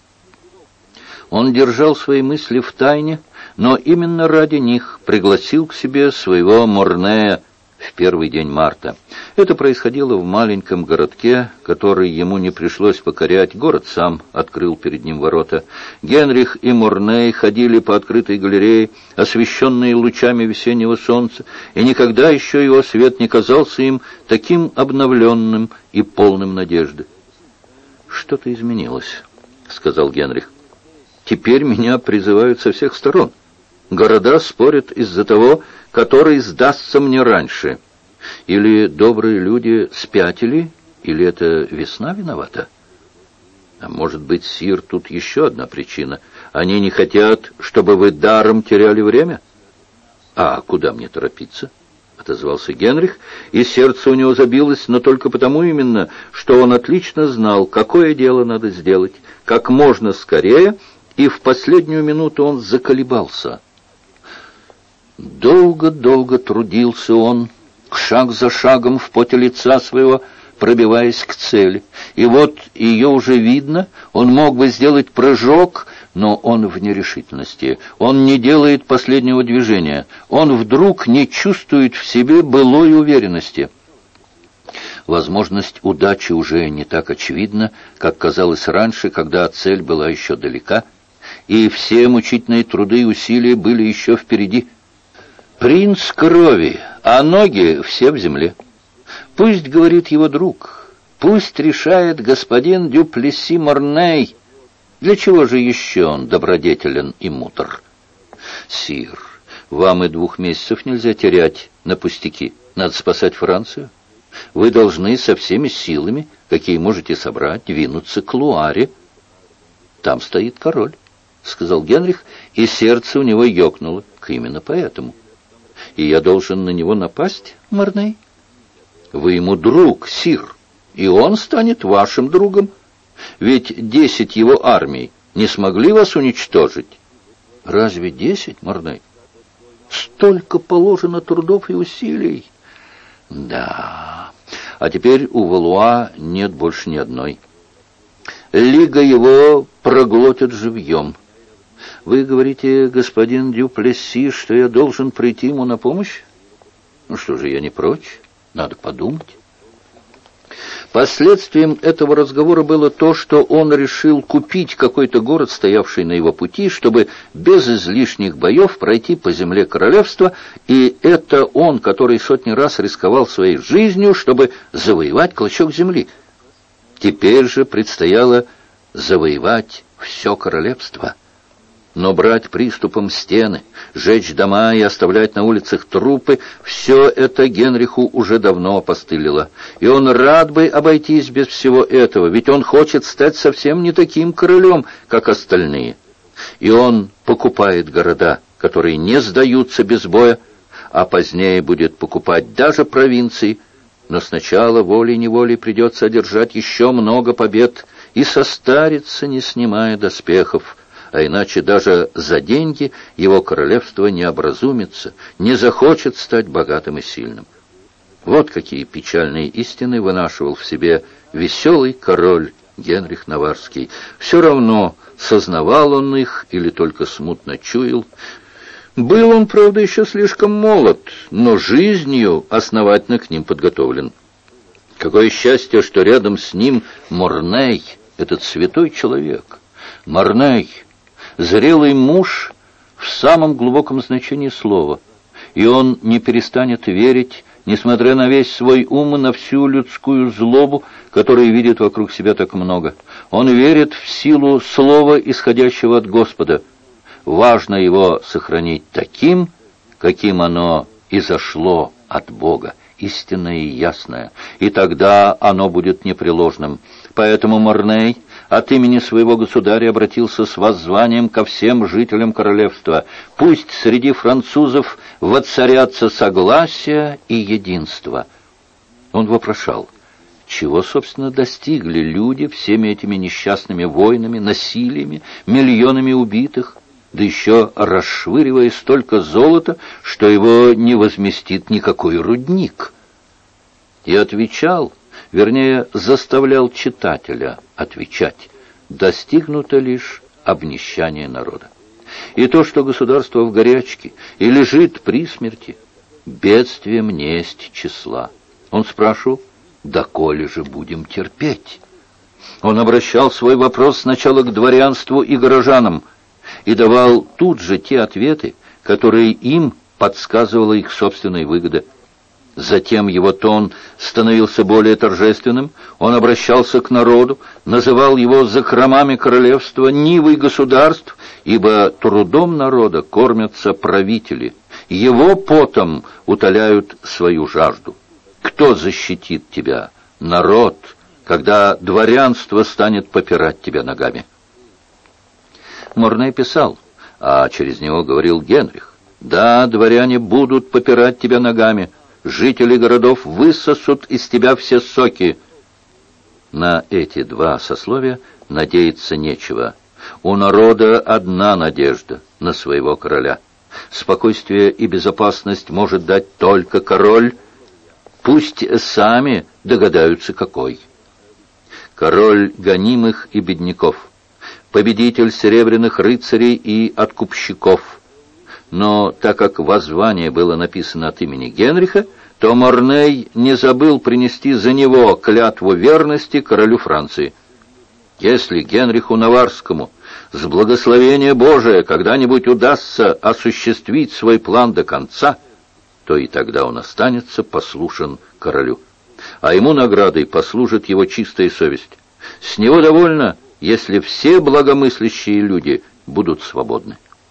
Он держал свои мысли в тайне, но именно ради них пригласил к себе своего Морнея в первый день марта. Это происходило в маленьком городке, который ему не пришлось покорять. Город сам открыл перед ним ворота. Генрих и Морней ходили по открытой галерее, освещенные лучами весеннего солнца, и никогда еще его свет не казался им таким обновленным и полным надежды. «Что-то изменилось», — сказал Генрих. «Теперь меня призывают со всех сторон. Города спорят из-за того, который сдастся мне раньше. Или добрые люди спятили, или это весна виновата? А может быть, сир, тут еще одна причина. Они не хотят, чтобы вы даром теряли время? А куда мне торопиться?» — отозвался Генрих, и сердце у него забилось, но только потому именно, что он отлично знал, какое дело надо сделать, как можно скорее, и в последнюю минуту он заколебался. Долго-долго трудился он, шаг за шагом в поте лица своего, пробиваясь к цели. И вот ее уже видно, он мог бы сделать прыжок, но он в нерешительности. Он не делает последнего движения. Он вдруг не чувствует в себе былой уверенности. Возможность удачи уже не так очевидна, как казалось раньше, когда цель была еще далека, и все мучительные труды и усилия были еще впереди. Принц крови, а ноги все в земле. Пусть говорит его друг, пусть решает господин Дюплесси Морней. Для чего же еще он добродетелен и мудр? Сир, Вам и 2 месяцев нельзя терять на пустяки. Надо спасать Францию. Вы должны со всеми силами, какие можете собрать, двинуться к Луаре. Там стоит король, — сказал Генрих, и сердце у него ёкнуло. Именно поэтому. И я должен на него напасть, Марней? Вы ему друг, сир, и он станет вашим другом. Ведь 10 его армий не смогли вас уничтожить. Разве 10, Марней? Столько положено трудов и усилий. Да, а теперь у Валуа нет больше ни одной. Лига его проглотит живьем. Вы говорите, господин Дюплесси, что я должен прийти ему на помощь? Ну что же, я не прочь. Надо подумать. Последствием этого разговора было то, что он решил купить какой-то город, стоявший на его пути, чтобы без излишних боев пройти по земле королевства, и это он, который сотни раз рисковал своей жизнью, чтобы завоевать клочок земли. Теперь же предстояло завоевать все королевство. Но брать приступом стены, жечь дома и оставлять на улицах трупы — все это Генриху уже давно опостылило. И он рад бы обойтись без всего этого, ведь он хочет стать совсем не таким королем, как остальные. И он покупает города, которые не сдаются без боя, а позднее будет покупать даже провинции. Но сначала волей-неволей придется одержать еще много побед и состариться, не снимая доспехов. А иначе даже за деньги его королевство не образумится, не захочет стать богатым и сильным. Вот какие печальные истины вынашивал в себе веселый король Генрих Наварский. Все равно, сознавал он их или только смутно чуял. Был он, правда, еще слишком молод, но жизнью основательно к ним подготовлен. Какое счастье, что рядом с ним Морней, этот святой человек. Морней — зрелый муж в самом глубоком значении слова, и он не перестанет верить, несмотря на весь свой ум и на всю людскую злобу, которую видит вокруг себя так много. Он верит в силу слова, исходящего от Господа. Важно его сохранить таким, каким оно изошло от Бога, истинное и ясное, и тогда оно будет непреложным. Поэтому Морней от имени своего государя обратился с воззванием ко всем жителям королевства. Пусть среди французов воцарятся согласие и единство. Он вопрошал, чего, собственно, достигли люди всеми этими несчастными войнами, насилиями, миллионами убитых, да еще расшвыривая столько золота, что его не возместит никакой рудник. И отвечал, вернее, заставлял читателя отвечать: достигнуто лишь обнищание народа. И то, что государство в горячке и лежит при смерти, бедствием несть числа. Он спрашивал, доколе же будем терпеть? Он обращал свой вопрос сначала к дворянству и горожанам и давал тут же те ответы, которые им подсказывала их собственная выгода. Затем его тон становился более торжественным, он обращался к народу, называл его закромами королевства, нивой государств, ибо трудом народа кормятся правители, его потом утоляют свою жажду. Кто защитит тебя, народ, когда дворянство станет попирать тебя ногами? Морней писал, а через него говорил Генрих: да, дворяне будут попирать тебя ногами, жители городов высосут из тебя все соки. На эти два сословия надеяться нечего. У народа одна надежда — на своего короля. Спокойствие и безопасность может дать только король. Пусть сами догадаются, какой. Король гонимых и бедняков, победитель серебряных рыцарей и откупщиков. Но так как воззвание было написано от имени Генриха, то Морней не забыл принести за него клятву верности королю Франции. Если Генриху Наварскому с благословения Божия когда-нибудь удастся осуществить свой план до конца, то и тогда он останется послушен королю. А ему наградой послужит его чистая совесть. С него довольно, если все благомыслящие люди будут свободны.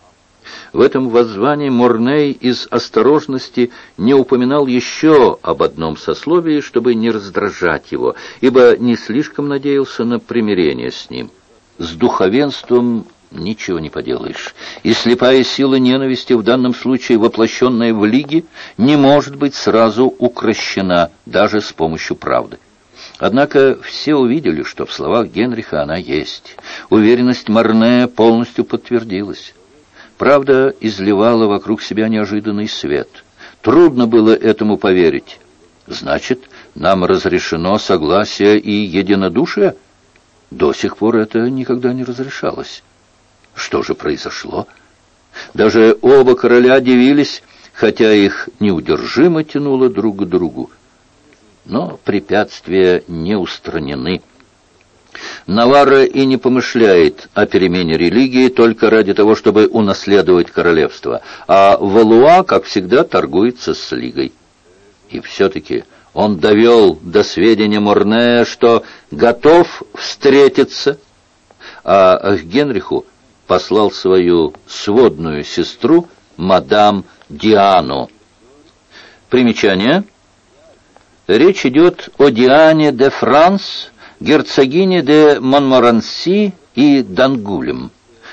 В этом воззвании Морней из осторожности не упоминал еще об одном сословии, чтобы не раздражать его, ибо не слишком надеялся на примирение с ним. С духовенством ничего не поделаешь, и слепая сила ненависти, в данном случае воплощенная в Лиге, не может быть сразу укрощена даже с помощью правды. Однако все увидели, что в словах Генриха она есть. Уверенность Морнея полностью подтвердилась. Правда изливала вокруг себя неожиданный свет. Трудно было этому поверить. Значит, нам разрешено согласие и единодушие? До сих пор это никогда не разрешалось. Что же произошло? Даже оба короля дивились, хотя их неудержимо тянуло друг к другу. Но препятствия не устранены. Наварра и не помышляет о перемене религии только ради того, чтобы унаследовать королевство, а Валуа, как всегда, торгуется с Лигой. И все-таки он довел до сведения Морнея, что готов встретиться, а к Генриху послал свою сводную сестру, мадам Диану. Примечание. Речь идет о Диане де Франс, герцогине де Монморанси и Дангулем,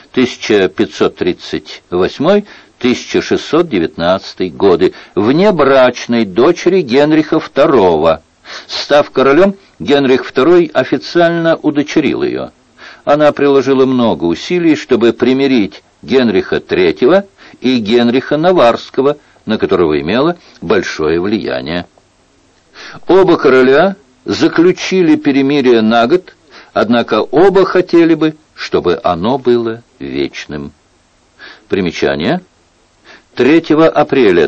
1538-1619 годы, внебрачной дочери Генриха II. Став королем, Генрих II официально удочерил ее. Она приложила много усилий, чтобы примирить Генриха III и Генриха Наварского, на которого имела большое влияние. Оба короля заключили перемирие на год, однако оба хотели бы, чтобы оно было вечным. Примечание. 3 апреля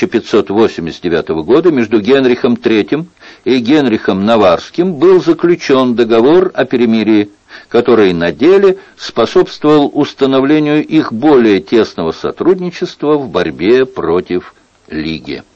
1589 года между Генрихом III и Генрихом Наварским был заключен договор о перемирии, который на деле способствовал установлению их более тесного сотрудничества в борьбе против Лиги.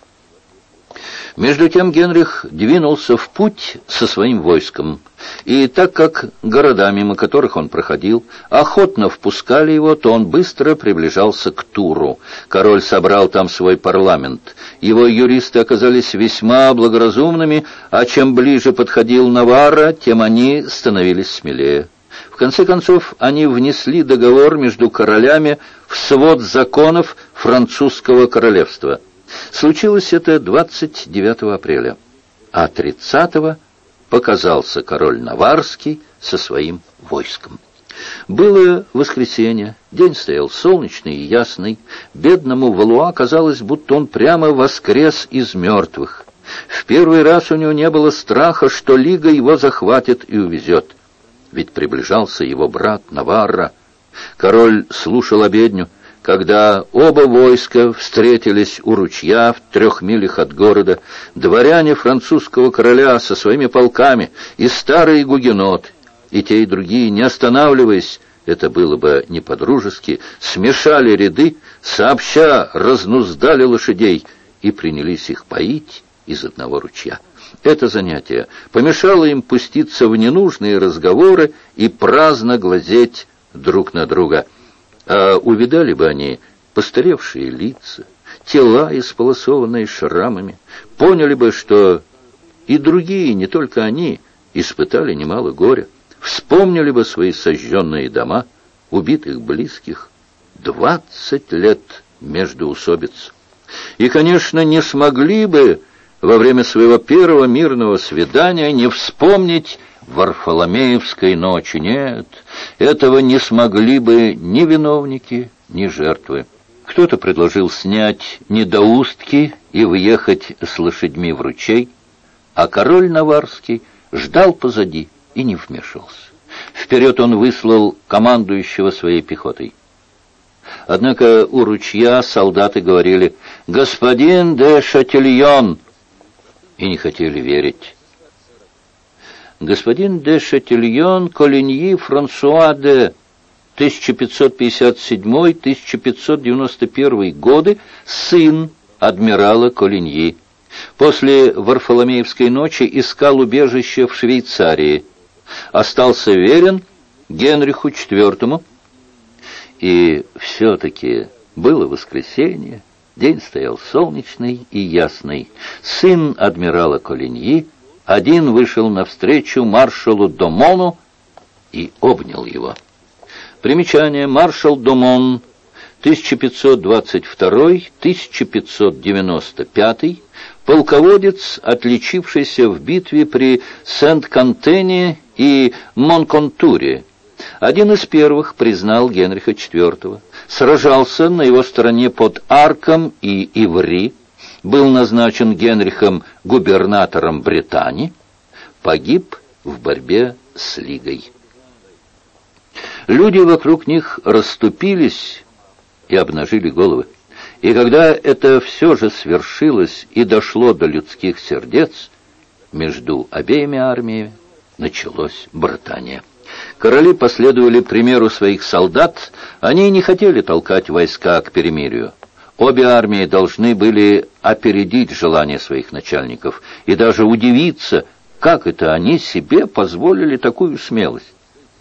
Между тем Генрих двинулся в путь со своим войском, и так как города, мимо которых он проходил, охотно впускали его, то он быстро приближался к Туру. Король собрал там свой парламент. Его юристы оказались весьма благоразумными, а чем ближе подходил Наварра, тем они становились смелее. В конце концов, они внесли договор между королями в свод законов французского королевства. Случилось это 29 апреля, а 30-го показался король Наварский со своим войском. Было воскресенье, день стоял солнечный и ясный. Бедному Валуа казалось, будто он прямо воскрес из мертвых. В первый раз у него не было страха, что Лига его захватит и увезет. Ведь приближался его брат Наварра. Король слушал обедню, когда оба войска встретились у ручья в 3 милях от города. Дворяне французского короля со своими полками и старые гугеноты, и те, и другие, не останавливаясь, это было бы не по-дружески, смешали ряды, сообща разнуздали лошадей и принялись их поить из одного ручья. Это занятие помешало им пуститься в ненужные разговоры и праздно глазеть друг на друга. А увидали бы они постаревшие лица, тела, исполосованные шрамами, поняли бы, что и другие, не только они, испытали немало горя, вспомнили бы свои сожженные дома, убитых близких, 20 лет междоусобиц. И, конечно, не смогли бы во время своего первого мирного свидания не вспомнить Варфоломеевской ночи. Нет, этого не смогли бы ни виновники, ни жертвы. Кто-то предложил снять недоустки и въехать с лошадьми в ручей, а король Наварский ждал позади и не вмешивался. Вперед он выслал командующего своей пехотой. Однако у ручья солдаты говорили «Господин де Шатильон!» и не хотели верить. Господин де Шатильон Колиньи Франсуа де 1557-1591 годы, сын адмирала Колиньи. После Варфоломеевской ночи искал убежище в Швейцарии. Остался верен Генриху IV. И все-таки Было воскресенье, день стоял солнечный и ясный. Сын адмирала Колиньи один вышел навстречу маршалу Домону и обнял его. Примечание: маршал Домон, 1522-1595, полководец, отличившийся в битве при Сент-Кантене и Монконтуре. Один из первых признал Генриха IV, сражался на его стороне под Арком и Иври, был назначен Генрихом губернатором Британии, погиб в борьбе с Лигой. Люди вокруг них расступились и обнажили головы. И когда это все же свершилось и дошло до людских сердец, между обеими армиями началось братание. Короли последовали примеру своих солдат, они не хотели толкать войска к перемирию. Обе армии должны были опередить желания своих начальников и даже удивиться, как это они себе позволили такую смелость.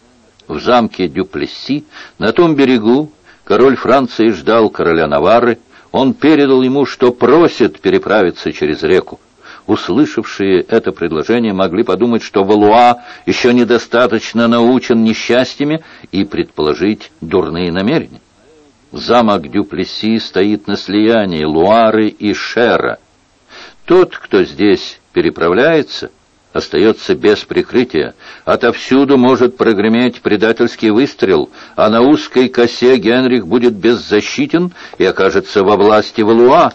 В замке Дюплесси, на том берегу, король Франции ждал короля Наварры. Он передал ему, что просит переправиться через реку. Услышавшие это предложение могли подумать, что Валуа еще недостаточно научен несчастьями, и предположить дурные намерения. Замок Дюплесси стоит на слиянии Луары и Шера. Тот, кто здесь переправляется, остается без прикрытия. Отовсюду может прогреметь предательский выстрел, а на узкой косе Генрих будет беззащитен и окажется во власти Валуа.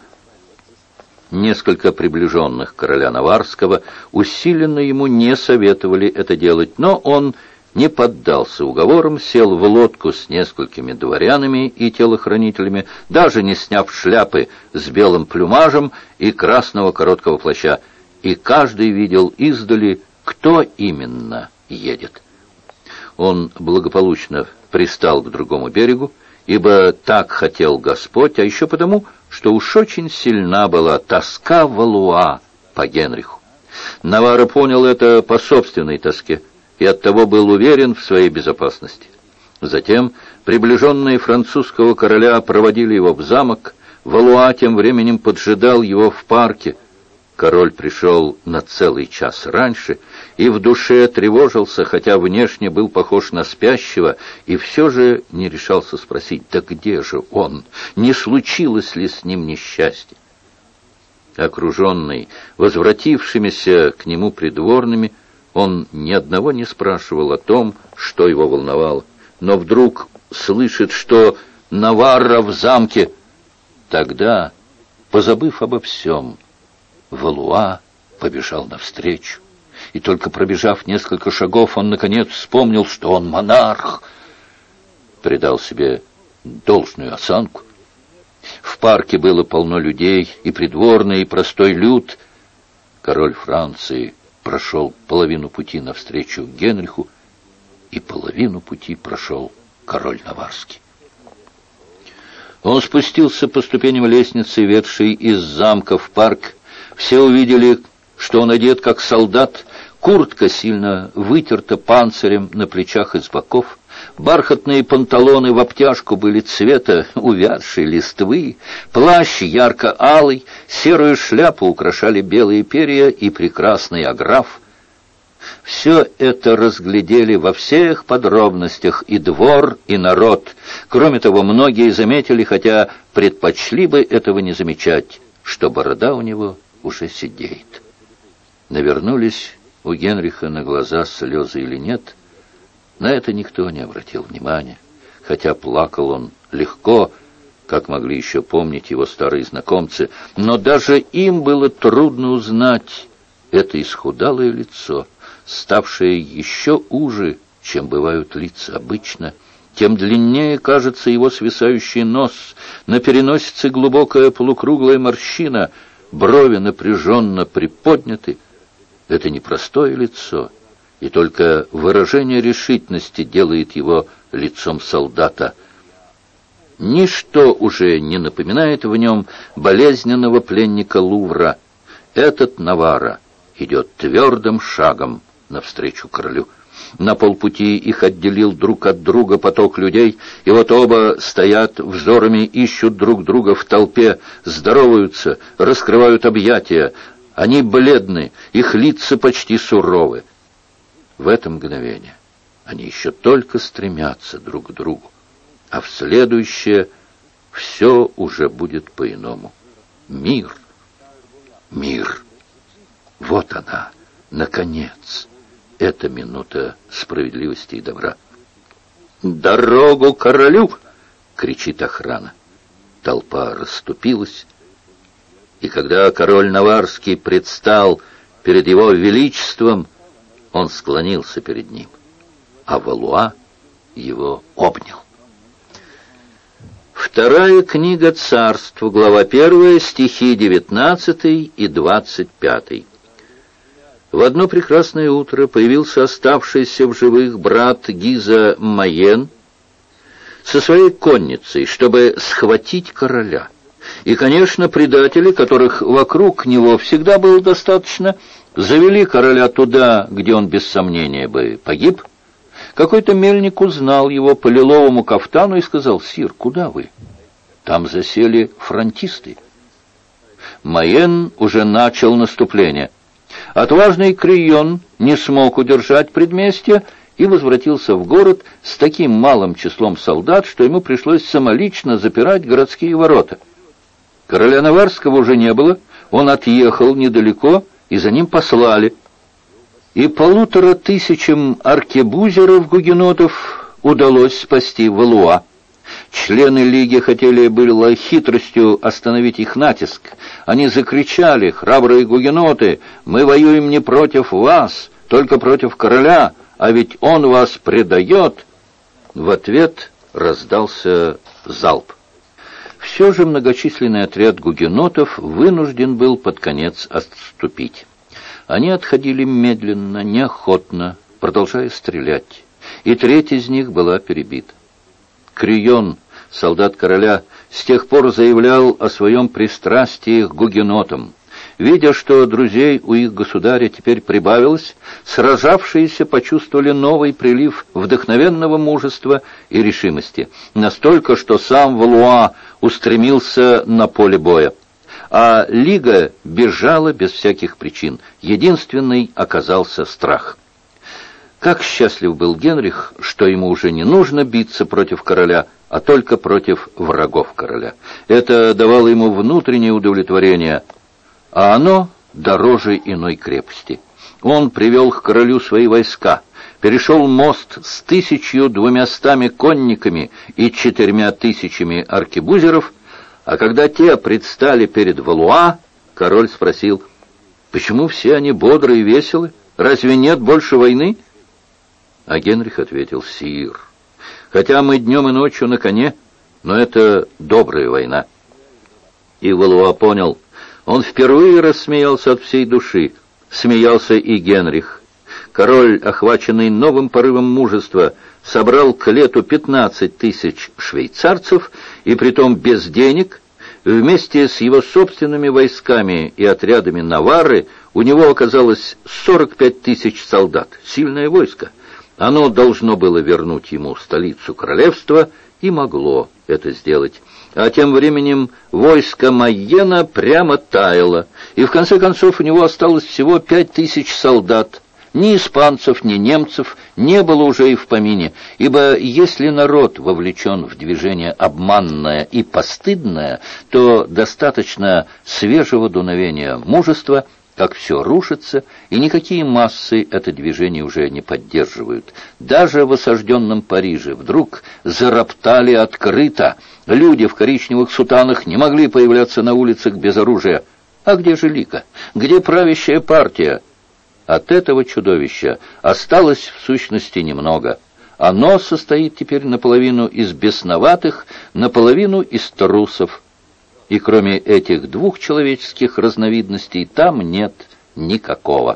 Несколько приближенных короля Наварского усиленно ему не советовали это делать, но он не поддался уговорам, сел в лодку с несколькими дворянами и телохранителями, даже не сняв шляпы с белым плюмажем и красного короткого плаща, и каждый видел издали, кто именно едет. Он благополучно пристал к другому берегу, ибо так хотел Господь, а еще потому, что уж очень сильна была тоска Валуа по Генриху. Наварра понял это по собственной тоске и оттого был уверен в своей безопасности. Затем приближенные французского короля проводили его в замок. Валуа тем временем поджидал его в парке. Король пришел на целый час раньше и в душе тревожился, хотя внешне был похож на спящего, и все же не решался спросить: да где же он? Не случилось ли с ним несчастье? Окруженный возвратившимися к нему придворными, он ни одного не спрашивал о том, что его волновало, но вдруг слышит, что Наварра в замке. Тогда, позабыв обо всем, Валуа побежал навстречу, и только пробежав несколько шагов, он наконец вспомнил, что он монарх, придал себе должную осанку. В парке было полно людей, и придворные, и простой люд. Король Франции прошел половину пути навстречу Генриху, и половину пути прошел король Наварский. Он спустился по ступеням лестницы, ведшей из замка в парк. Все увидели, что он одет как солдат, куртка сильно вытерта панцирем на плечах и с боков, бархатные панталоны в обтяжку были цвета увядшей листвы, плащ ярко-алый, серую шляпу украшали белые перья и прекрасный аграф. Все это разглядели во всех подробностях и двор, и народ. Кроме того, многие заметили, хотя предпочли бы этого не замечать, что борода у него уже сидеет. Навернулись у Генриха на глаза слезы или нет, на это никто не обратил внимания, хотя плакал он легко, как могли еще помнить его старые знакомцы, но даже им было трудно узнать это исхудалое лицо, ставшее еще уже, чем бывают лица обычно. Тем длиннее кажется его свисающий нос, на переносице глубокая полукруглая морщина, брови напряженно приподняты. Это непростое лицо, и только выражение решительности делает его лицом солдата. Ничто уже не напоминает в нем болезненного пленника Лувра. Этот Наварра идет твердым шагом навстречу королю. На полпути их отделил друг от друга поток людей, и вот оба стоят, взорами ищут друг друга в толпе, здороваются, раскрывают объятия. Они бледны, их лица почти суровы. В это мгновение они еще только стремятся друг к другу, а в следующее все уже будет по-иному. Мир, мир. Вот она, наконец, эта минута справедливости и добра. «Дорогу королю!» — кричит охрана. Толпа расступилась, и когда король Наварский предстал перед его величеством, он склонился перед ним, а Валуа его обнял. Вторая книга Царств, глава 1, стихи 19 и 25. В одно прекрасное утро появился оставшийся в живых брат Гиза Майен со своей конницей, чтобы схватить короля. И, конечно, предатели, которых вокруг него всегда было достаточно, завели короля туда, где он без сомнения бы погиб. Какой-то мельник узнал его по лиловому кафтану и сказал: «Сир, куда вы? Там засели фронтисты». Майен уже начал наступление. Отважный Крийон не смог удержать предместье и возвратился в город с таким малым числом солдат, что ему пришлось самолично запирать городские ворота. Короля Наварского уже не было, он отъехал недалеко, и за ним послали. И 1500 аркебузеров-гугенотов удалось спасти Валуа. Члены лиги хотели было хитростью остановить их натиск. Они закричали: «Храбрые гугеноты, мы воюем не против вас, только против короля, а ведь он вас предает!» В ответ раздался залп. Все же многочисленный отряд гугенотов вынужден был под конец отступить. Они отходили медленно, неохотно, продолжая стрелять, и треть из них была перебита. Крийон, солдат короля, с тех пор заявлял о своем пристрастии к гугенотам. Видя, что друзей у их государя теперь прибавилось, сражавшиеся почувствовали новый прилив вдохновенного мужества и решимости, настолько, что сам Валуа устремился на поле боя. А лига бежала без всяких причин. Единственный оказался страх. Как счастлив был Генрих, что ему уже не нужно биться против короля, а только против врагов короля. Это давало ему внутреннее удовлетворение, а оно дороже иной крепости. Он привел к королю свои войска, перешел мост с 1200 конниками и 4000 аркебузеров, а когда те предстали перед Валуа, король спросил: «Почему все они бодры и веселы? Разве нет больше войны?» А Генрих ответил: «Сир, хотя мы днем и ночью на коне, но это добрая война». И Валуа понял. Он впервые рассмеялся от всей души. Смеялся и Генрих. Король, охваченный новым порывом мужества, собрал к лету 15 000 швейцарцев, и притом без денег. Вместе с его собственными войсками и отрядами Наварры у него оказалось 45 000 солдат. Сильное войско. Оно должно было вернуть ему столицу королевства, и могло это сделать. А тем временем войско Майена прямо таяло, и в конце концов у него осталось всего 5000 солдат. Ни испанцев, ни немцев не было уже и в помине, ибо если народ вовлечен в движение обманное и постыдное, то достаточно свежего дуновения мужества, как все рушится, и никакие массы это движение уже не поддерживают. Даже в осажденном Париже вдруг зароптали открыто. Люди в коричневых сутанах не могли появляться на улицах без оружия. А где же лига? Где правящая партия? От этого чудовища осталось в сущности немного. Оно состоит теперь наполовину из бесноватых, наполовину из трусов. И кроме этих двух человеческих разновидностей там нет никакого.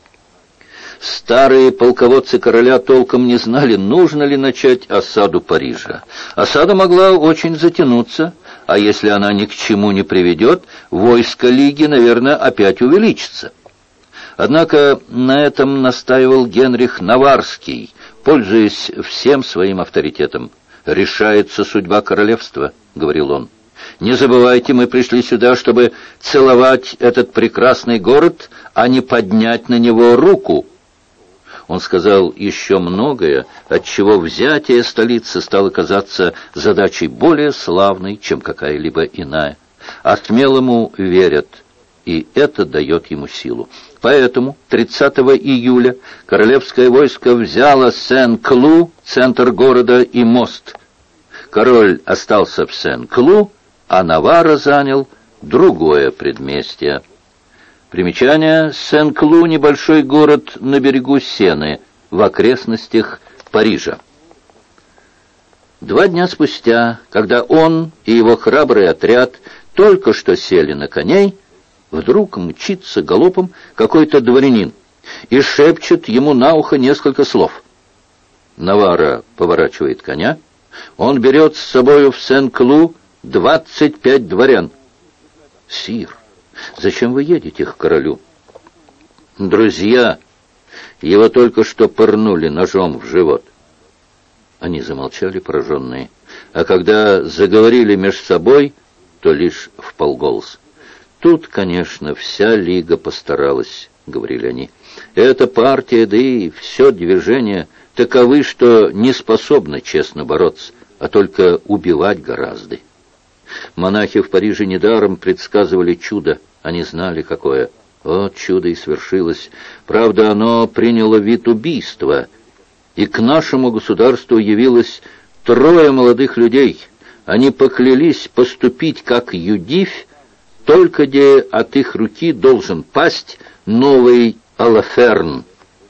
Старые полководцы короля толком не знали, нужно ли начать осаду Парижа. Осада могла очень затянуться, а если она ни к чему не приведет, войско лиги, наверное, опять увеличится. Однако на этом настаивал Генрих Наварский, пользуясь всем своим авторитетом. «Решается судьба королевства», — говорил он. «Не забывайте, мы пришли сюда, чтобы целовать этот прекрасный город, а не поднять на него руку». Он сказал еще многое, отчего взятие столицы стало казаться задачей более славной, чем какая-либо иная. А смелому верят, и это дает ему силу. Поэтому 30 июля королевское войско взяло Сен-Клу, центр города, и мост. Король остался в Сен-Клу, а Наварра занял другое предместье. Примечание: Сен-Клу — небольшой город на берегу Сены, в окрестностях Парижа. 2 дня спустя, когда он и его храбрый отряд только что сели на коней, вдруг мчится галопом какой-то дворянин и шепчет ему на ухо несколько слов. Наварра поворачивает коня, он берет с собою в Сен-Клу 25 дворян. «Сир, зачем вы едете к королю?» «Друзья, его только что пырнули ножом в живот». Они замолчали, пораженные, а когда заговорили меж собой, то лишь вполголоса. «Тут, конечно, вся лига постаралась», — говорили они. «Эта партия, да и все движение таковы, что не способны честно бороться, а только убивать гораздо». Монахи в Париже недаром предсказывали чудо, они знали, какое. Вот чудо и свершилось. Правда, оно приняло вид убийства, и к нашему государству явилось 3 молодых людей. Они поклялись поступить как Юдифь, только где от их руки должен пасть новый Алаферн.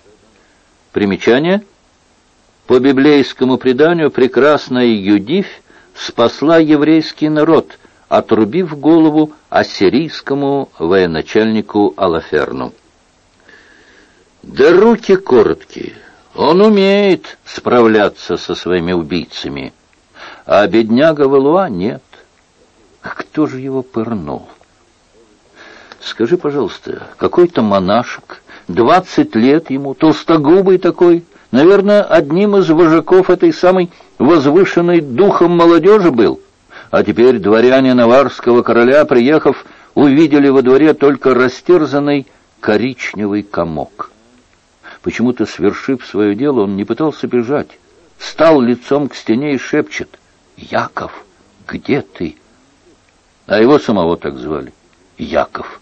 Примечание: по библейскому преданию прекрасная Юдифь спасла еврейский народ, отрубив голову ассирийскому военачальнику Алаферну. Да руки короткие, он умеет справляться со своими убийцами, а бедняга Валуа нет. Кто же его пырнул? Скажи, пожалуйста, какой-то монашек, 20 лет ему, толстогубый такой, наверное, одним из вожаков этой самой возвышенной духом молодежи был. А теперь дворяне наварского короля, приехав, увидели во дворе только растерзанный коричневый комок. Почему-то, свершив свое дело, он не пытался бежать, стал лицом к стене и шепчет: «Яков, где ты?» А его самого так звали — Яков.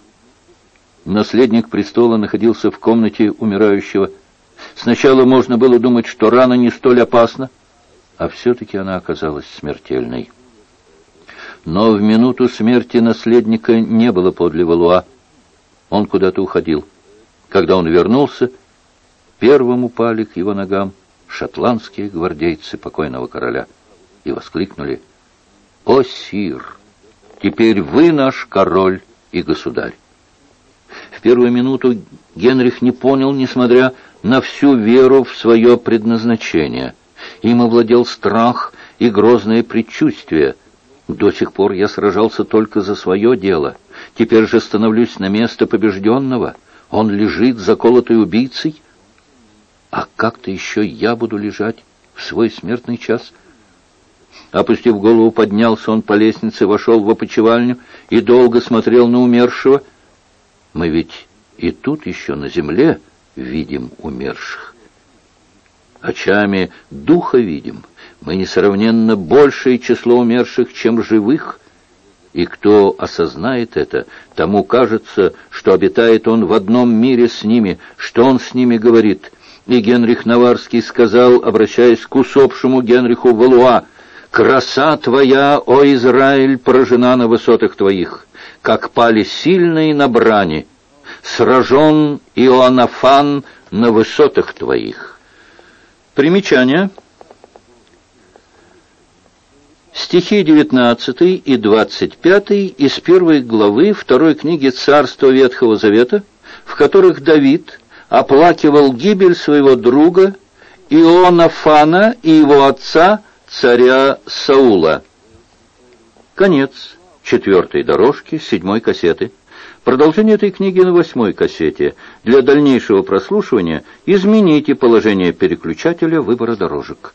Наследник престола находился в комнате умирающего. Сначала можно было думать, что рана не столь опасна, а все-таки она оказалась смертельной. Но в минуту смерти наследника не было подле Валуа. Он куда-то уходил. Когда он вернулся, первым упали к его ногам шотландские гвардейцы покойного короля и воскликнули: «О, сир, теперь вы наш король и государь!» В первую минуту Генрих не понял, несмотря на всю веру в свое предназначение. Им овладел страх и грозное предчувствие. До сих пор я сражался только за свое дело. Теперь же становлюсь на место побежденного. Он лежит заколотый убийцей. А как-то еще я буду лежать в свой смертный час? Опустив голову, поднялся он по лестнице, вошел в опочивальню и долго смотрел на умершего. Мы ведь и тут еще на земле видим умерших. Очами духа видим. Мы несравненно большее число умерших, чем живых. И кто осознает это, тому кажется, что обитает он в одном мире с ними, что он с ними говорит. И Генрих Наварский сказал, обращаясь к усопшему Генриху Валуа: «Краса твоя, о Израиль, поражена на высотах твоих, как пали сильные на брани, сражен Иоаннафан на высотах твоих». Примечание. Стихи 19 и 25 из 1 главы 2 книги Царства Ветхого Завета, в которых Давид оплакивал гибель своего друга Иоаннафана и его отца, царя Саула. Конец 4 дорожки 7 кассеты. Продолжение этой книги на 8-й кассете. Для дальнейшего прослушивания измените положение переключателя выбора дорожек.